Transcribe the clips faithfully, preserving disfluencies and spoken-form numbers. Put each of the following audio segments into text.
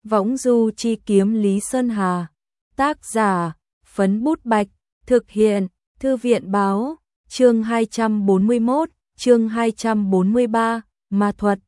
Võng du chi kiếm Lý Sơn Hà. Tác giả, Phấn Bút Bạch. Thực hiện, Thư viện báo. Chương hai trăm bốn mươi mốt, chương hai trăm bốn mươi ba, Ma thuật.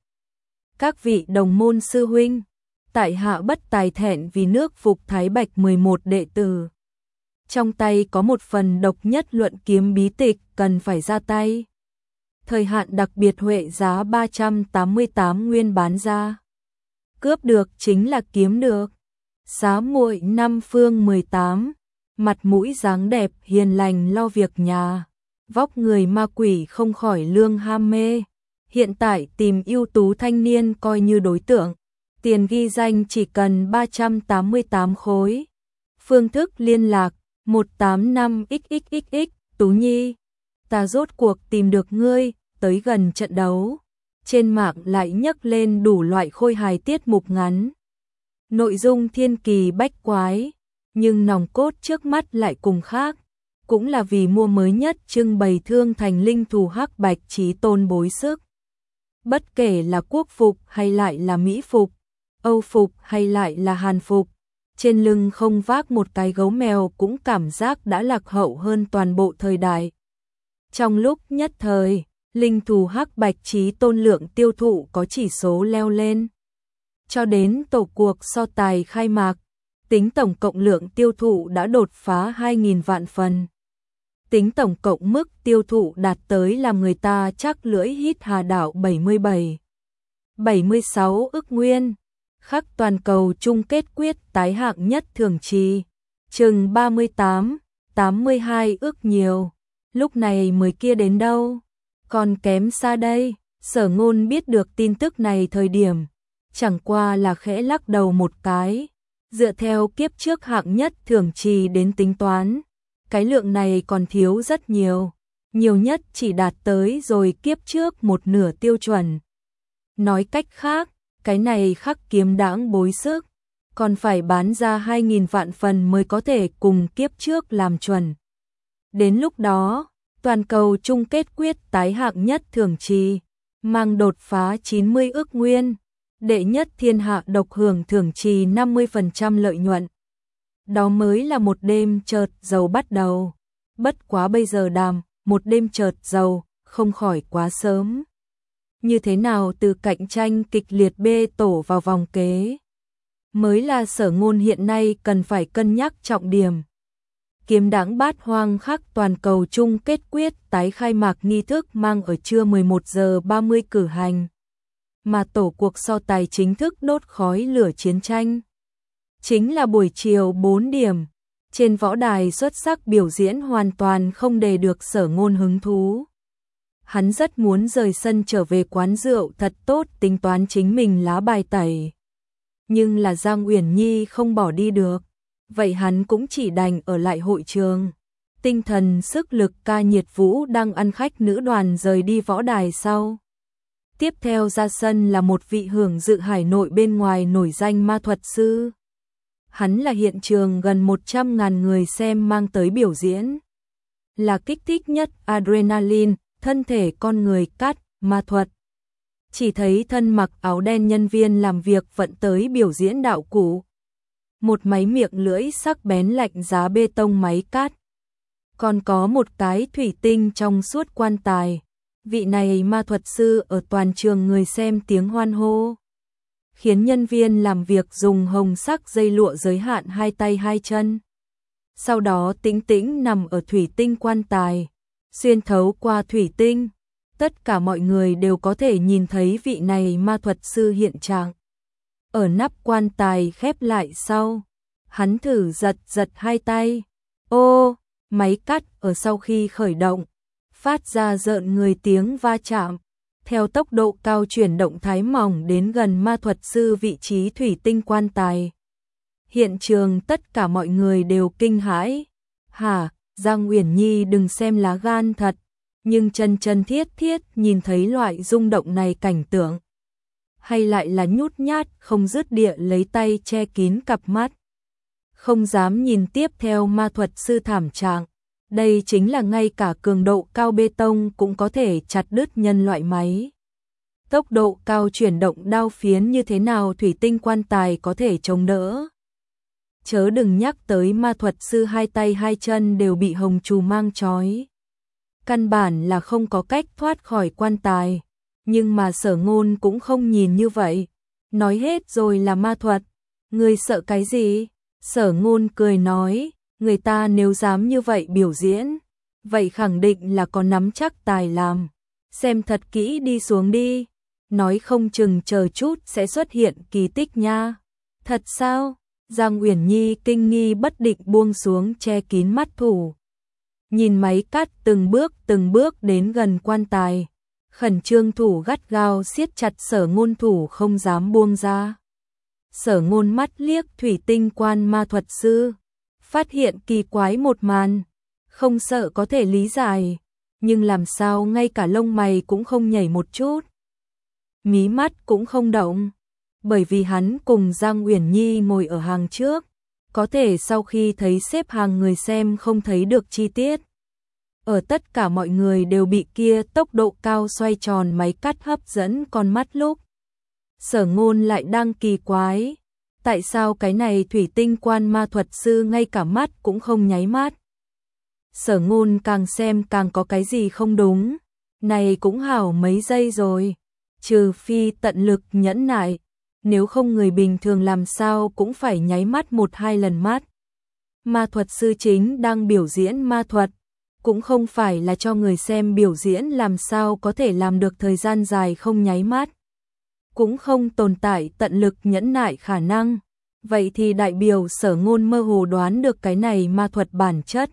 Các vị đồng môn sư huynh, tại hạ bất tài thẹn vì nước Phục Thái Bạch mười một đệ tử. Trong tay có một phần độc nhất luận kiếm bí tịch cần phải ra tay. Thời hạn đặc biệt huệ giá ba trăm tám mươi tám nguyên bán ra. Cướp được chính là kiếm được. Xá muội năm phương mười tám, mặt mũi dáng đẹp hiền lành lo việc nhà. Vóc người ma quỷ không khỏi lương ham mê. Hiện tại tìm ưu tú thanh niên coi như đối tượng. Tiền ghi danh chỉ cần ba trăm tám mươi tám khối. Phương thức liên lạc một tám năm x x x x. Tú Nhi, ta rốt cuộc tìm được ngươi. Tới gần trận đấu, trên mạng lại nhấc lên đủ loại khôi hài tiết mục ngắn. Nội dung thiên kỳ bách quái, nhưng nòng cốt trước mắt lại cùng khác. Cũng là vì mua mới nhất trưng bày thương thành linh thù hắc bạch chí tôn bối sức. Bất kể là quốc phục hay lại là mỹ phục, Âu phục hay lại là hàn phục, trên lưng không vác một cái gấu mèo cũng cảm giác đã lạc hậu hơn toàn bộ thời đại. Trong lúc nhất thời, linh thù hắc bạch chí tôn lượng tiêu thụ có chỉ số leo lên. Cho đến tổ cuộc so tài khai mạc, tính tổng cộng lượng tiêu thụ đã đột phá hai nghìn vạn phần. Tính tổng cộng mức tiêu thụ đạt tới làm người ta chắc lưỡi hít hà đảo bảy mươi bảy, bảy mươi sáu ức nguyên. Khắc toàn cầu chung kết quyết tái hạng nhất thường trì, chừng ba mươi tám, tám mươi hai ức nhiều. Lúc này mới kia đến đâu? Còn kém xa đây. Sở Ngôn biết được tin tức này thời điểm, chẳng qua là khẽ lắc đầu một cái. Dựa theo kiếp trước hạng nhất thường trì đến tính toán, cái lượng này còn thiếu rất nhiều. Nhiều nhất chỉ đạt tới rồi kiếp trước một nửa tiêu chuẩn. Nói cách khác, cái này khắc kiếm đãng bối sức, còn phải bán ra hai nghìn vạn phần mới có thể cùng kiếp trước làm chuẩn. Đến lúc đó, toàn cầu chung kết quyết tái hạng nhất thường trì, mang đột phá chín mươi ức nguyên, đệ nhất thiên hạ độc hưởng thường trì năm mươi phần trăm lợi nhuận. Đó mới là một đêm chợt giàu bắt đầu. Bất quá bây giờ đàm, một đêm chợt giàu, không khỏi quá sớm. Như thế nào từ cạnh tranh kịch liệt bê tổ vào vòng kế, mới là Sở Ngôn hiện nay cần phải cân nhắc trọng điểm. Kiếm đãng bát hoang khắc toàn cầu chung kết quyết tái khai mạc nghi thức mang ở trưa mười một giờ ba mươi cử hành. Mà tổ cuộc so tài chính thức đốt khói lửa chiến tranh chính là buổi chiều bốn điểm. Trên võ đài xuất sắc biểu diễn hoàn toàn không để được Sở Ngôn hứng thú. Hắn rất muốn rời sân trở về quán rượu thật tốt tính toán chính mình lá bài tẩy. Nhưng là Giang Uyển Nhi không bỏ đi được. Vậy hắn cũng chỉ đành ở lại hội trường. Tinh thần sức lực ca nhiệt vũ đang ăn khách nữ đoàn rời đi võ đài sau. Tiếp theo ra sân là một vị hưởng dự hải nội bên ngoài nổi danh ma thuật sư. Hắn là hiện trường gần một trăm ngàn người xem mang tới biểu diễn. Là kích thích nhất adrenaline, thân thể con người cắt, ma thuật. Chỉ thấy thân mặc áo đen nhân viên làm việc vận tới biểu diễn đạo cụ. Một máy miệng lưỡi sắc bén lạnh giá bê tông máy cắt. Còn có một cái thủy tinh trong suốt quan tài. Vị này ma thuật sư ở toàn trường người xem tiếng hoan hô. Khiến nhân viên làm việc dùng hồng sắc dây lụa giới hạn hai tay hai chân. Sau đó tĩnh tĩnh nằm ở thủy tinh quan tài. Xuyên thấu qua thủy tinh, tất cả mọi người đều có thể nhìn thấy vị này ma thuật sư hiện trạng. Ở nắp quan tài khép lại sau, hắn thử giật giật hai tay. Ô, máy cắt ở sau khi khởi động, phát ra rợn người tiếng va chạm. Theo tốc độ cao chuyển động thái mỏng đến gần ma thuật sư vị trí thủy tinh quan tài. Hiện trường tất cả mọi người đều kinh hãi. Hả, Giang Uyển Nhi đừng xem lá gan thật, nhưng chân chân thiết thiết nhìn thấy loại rung động này cảnh tượng. Hay lại là nhút nhát không dứt địa lấy tay che kín cặp mắt. Không dám nhìn tiếp theo ma thuật sư thảm trạng. Đây chính là ngay cả cường độ cao bê tông cũng có thể chặt đứt nhân loại máy. Tốc độ cao chuyển động đao phiến như thế nào thủy tinh quan tài có thể chống đỡ. Chớ đừng nhắc tới ma thuật sư hai tay hai chân đều bị hồng trù mang trói. Căn bản là không có cách thoát khỏi quan tài. Nhưng mà Sở Ngôn cũng không nhìn như vậy. Nói hết rồi là ma thuật. Người sợ cái gì? Sở Ngôn cười nói, người ta nếu dám như vậy biểu diễn, vậy khẳng định là có nắm chắc tài làm. Xem thật kỹ đi xuống đi. Nói không chừng chờ chút sẽ xuất hiện kỳ tích nha. Thật sao? Giang Uyển Nhi kinh nghi bất định buông xuống che kín mắt thủ. Nhìn máy cắt từng bước từng bước đến gần quan tài. Khẩn trương thủ gắt gao siết chặt Sở Ngôn thủ không dám buông ra. Sở Ngôn mắt liếc thủy tinh quan ma thuật sư. Phát hiện kỳ quái một màn. Không sợ có thể lý giải. Nhưng làm sao ngay cả lông mày cũng không nhảy một chút. Mí mắt cũng không động. Bởi vì hắn cùng Giang Uyển Nhi ngồi ở hàng trước. Có thể sau khi thấy xếp hàng người xem không thấy được chi tiết. Ở tất cả mọi người đều bị kia tốc độ cao xoay tròn máy cắt hấp dẫn con mắt lúc. Sở Ngôn lại đang kỳ quái. Tại sao cái này thủy tinh quan ma thuật sư ngay cả mắt cũng không nháy mắt? Sở Ngôn càng xem càng có cái gì không đúng. Này cũng hảo mấy giây rồi. Trừ phi tận lực nhẫn nại. Nếu không người bình thường làm sao cũng phải nháy mắt một hai lần mắt. Ma thuật sư chính đang biểu diễn ma thuật. Cũng không phải là cho người xem biểu diễn làm sao có thể làm được thời gian dài không nháy mắt. Cũng không tồn tại tận lực nhẫn nại khả năng. Vậy thì đại biểu Sở Ngôn mơ hồ đoán được cái này ma thuật bản chất.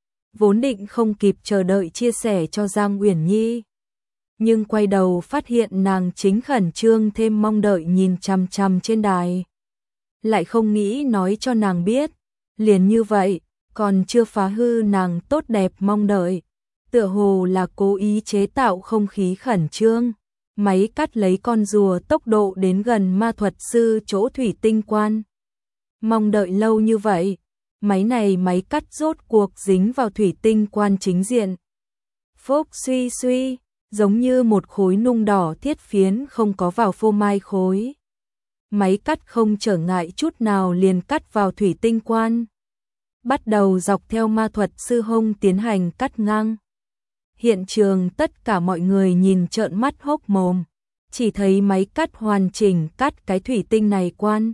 Vốn định không kịp chờ đợi chia sẻ cho Giang Uyển Nhi. Nhưng quay đầu phát hiện nàng chính khẩn trương thêm mong đợi nhìn chằm chằm trên đài. Lại không nghĩ nói cho nàng biết. Liền như vậy, còn chưa phá hư nàng tốt đẹp mong đợi. Tựa hồ là cố ý chế tạo không khí khẩn trương. Máy cắt lấy con rùa tốc độ đến gần ma thuật sư chỗ thủy tinh quan. Mong đợi lâu như vậy, máy này máy cắt rốt cuộc dính vào thủy tinh quan chính diện. Phốc suy suy, giống như một khối nung đỏ thiết phiến không có vào phô mai khối. Máy cắt không trở ngại chút nào liền cắt vào thủy tinh quan. Bắt đầu dọc theo ma thuật sư hông tiến hành cắt ngang. Hiện trường tất cả mọi người nhìn trợn mắt hốc mồm. Chỉ thấy máy cắt hoàn chỉnh cắt cái thủy tinh này quan.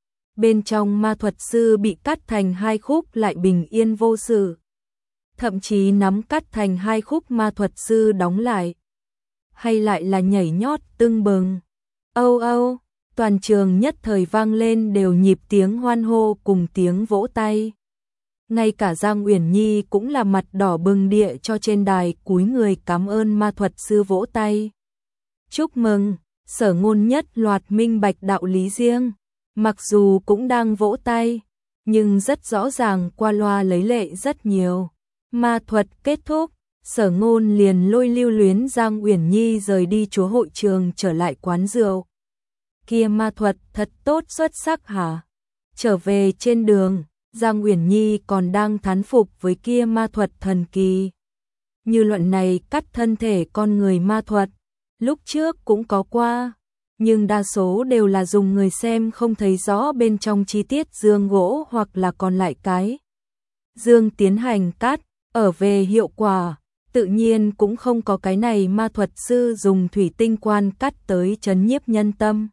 Bên trong ma thuật sư bị cắt thành hai khúc lại bình yên vô sự. Thậm chí nắm cắt thành hai khúc ma thuật sư đóng lại. Hay lại là nhảy nhót tưng bừng. Âu âu, toàn trường nhất thời vang lên đều nhịp tiếng hoan hô cùng tiếng vỗ tay. Ngay cả Giang Uyển Nhi cũng là mặt đỏ bừng địa cho trên đài cúi người cảm ơn ma thuật sư vỗ tay. Chúc mừng, Sở Ngôn nhất loạt minh bạch đạo lý riêng. Mặc dù cũng đang vỗ tay, nhưng rất rõ ràng qua loa lấy lệ rất nhiều. Ma thuật kết thúc, Sở Ngôn liền lôi Lưu Luyến Giang Uyển Nhi rời đi chúa hội trường trở lại quán rượu. Kia ma thuật thật tốt xuất sắc hả? Trở về trên đường, Giang Uyển Nhi còn đang thán phục với kia ma thuật thần kỳ. Như luận này cắt thân thể con người ma thuật, lúc trước cũng có qua. Nhưng đa số đều là dùng người xem không thấy rõ bên trong chi tiết dương gỗ hoặc là còn lại cái. Dương tiến hành cắt, ở về hiệu quả, tự nhiên cũng không có cái này ma thuật sư dùng thủy tinh quan cắt tới chấn nhiếp nhân tâm.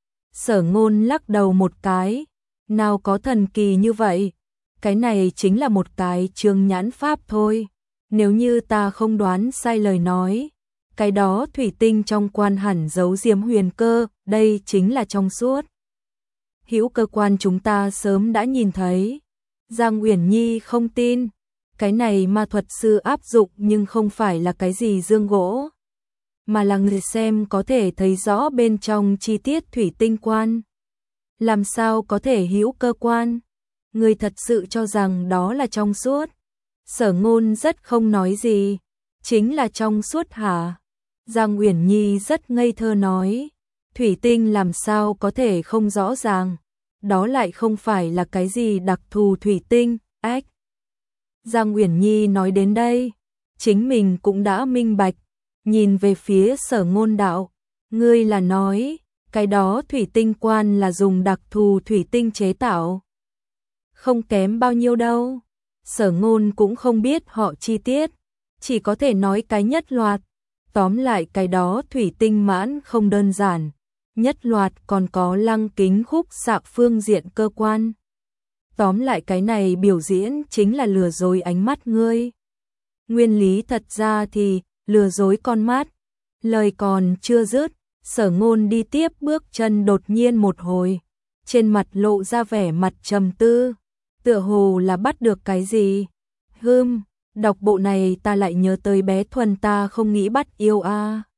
Sở Ngôn lắc đầu một cái, nào có thần kỳ như vậy, cái này chính là một cái chương nhãn pháp thôi. Nếu như ta không đoán sai lời nói, cái đó thủy tinh trong quan hẳn giấu diếm huyền cơ, đây chính là trong suốt. Hữu cơ quan chúng ta sớm đã nhìn thấy. Giang Uyển Nhi không tin, cái này ma thuật sư áp dụng nhưng không phải là cái gì dương gỗ, mà là người xem có thể thấy rõ bên trong chi tiết thủy tinh quan. Làm sao có thể hữu cơ quan? Người thật sự cho rằng đó là trong suốt? Sở Ngôn rất không nói gì, chính là trong suốt hả? Giang Uyển Nhi rất ngây thơ nói, thủy tinh làm sao có thể không rõ ràng, đó lại không phải là cái gì đặc thù thủy tinh, ách. Giang Uyển Nhi nói đến đây, chính mình cũng đã minh bạch, nhìn về phía Sở Ngôn đạo, Ngươi là nói, cái đó thủy tinh quan là dùng đặc thù thủy tinh chế tạo. Không kém bao nhiêu đâu. Sở Ngôn cũng không biết họ chi tiết, chỉ có thể nói cái nhất loạt. Tóm lại cái đó thủy tinh mãn không đơn giản, nhất loạt còn có lăng kính khúc xạ phương diện cơ quan. Tóm lại cái này biểu diễn chính là lừa dối ánh mắt ngươi. Nguyên lý thật ra thì lừa dối con mắt. Lời còn chưa dứt, Sở Ngôn đi tiếp bước chân đột nhiên một hồi, trên mặt lộ ra vẻ mặt trầm tư, tựa hồ là bắt được cái gì. Hừm, đọc bộ này ta lại nhớ tới bé Thuần ta không nghĩ bắt yêu a.